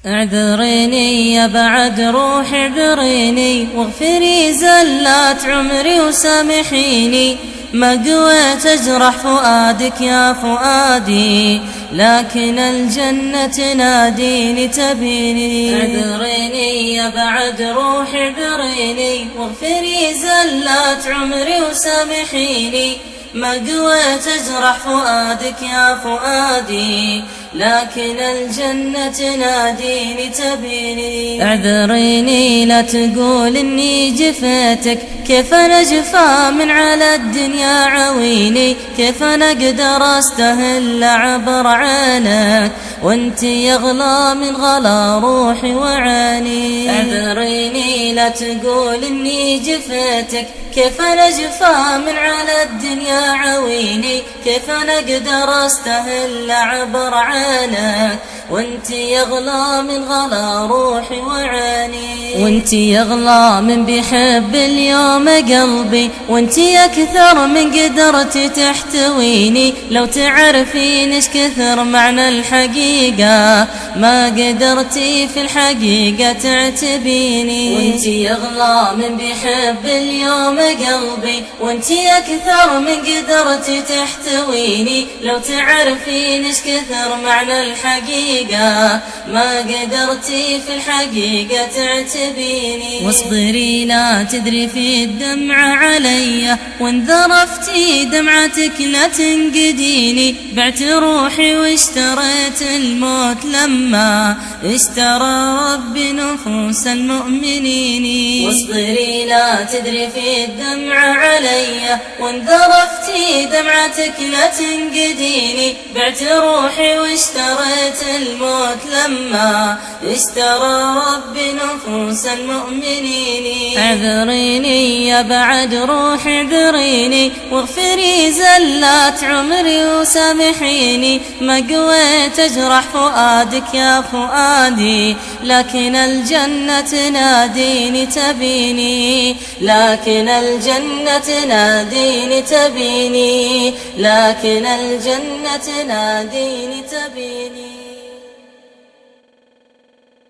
اعذريني يا بعد روحي اعذريني، واغفري زلات عمري وسامحيني، ما قويت اجرح فؤادك يا فؤادي، لكن الجنة تناديني تبيني. اعذريني يا بعد روحي اعذريني، واغفري زلات عمري وسامحيني، ما قويت اجرح فؤادك يا فؤادي، لكن الجنة تناديني تبيني. اعذريني لا تقول اني جفيتك، كيف انا جفا من على الدنيا عويني، كيف انا اقدر استهل عبر عينك وانت يغلى من غلا روحي وعيني. اعذريني لا تقول اني جفيتك، كيف انا جفا من على الدنيا عويني، كيف انا اقدر استهل عبر عينك وانت يغلى من غلا روحي وعيني. وانت يغلى من بيحب اليوم قلبي، وانت اكثر من قدرتي تحتويني، لو تعرفين ايش كثر معنى الحقيقة ما قدرتي في الحقيقة تعتبيني. وانت يغلى من بيحب اليوم قلبي، وانت اكثر من قدرتي تحتويني، لو تعرفين ايش كثر معنى الحقيقة ما قدرتي في الحقيقة تعتبيني. واصبري لا تدري في الدمعة علي، وان ذرفتي دمعتك لا تنقديني، بعت روحي واشتريت الموت لما اشترى ربي نفوس المؤمنين. واصبري لا تدري في الدمعة علي، وان ذرفتي دمعتك لا تنقديني، بعت روحي واشتريت الموت لما اشترى ربي نفوس المؤمنين. اعذريني يا بعد روحي اعذريني، واغفري زلات عمري وسامحيني، ما قويت اجرح فؤادك يا فؤادي، لكن الجنة تناديني تبيني، لكن الجنة تناديني تبيني، لكن الجنة تناديني تبيني.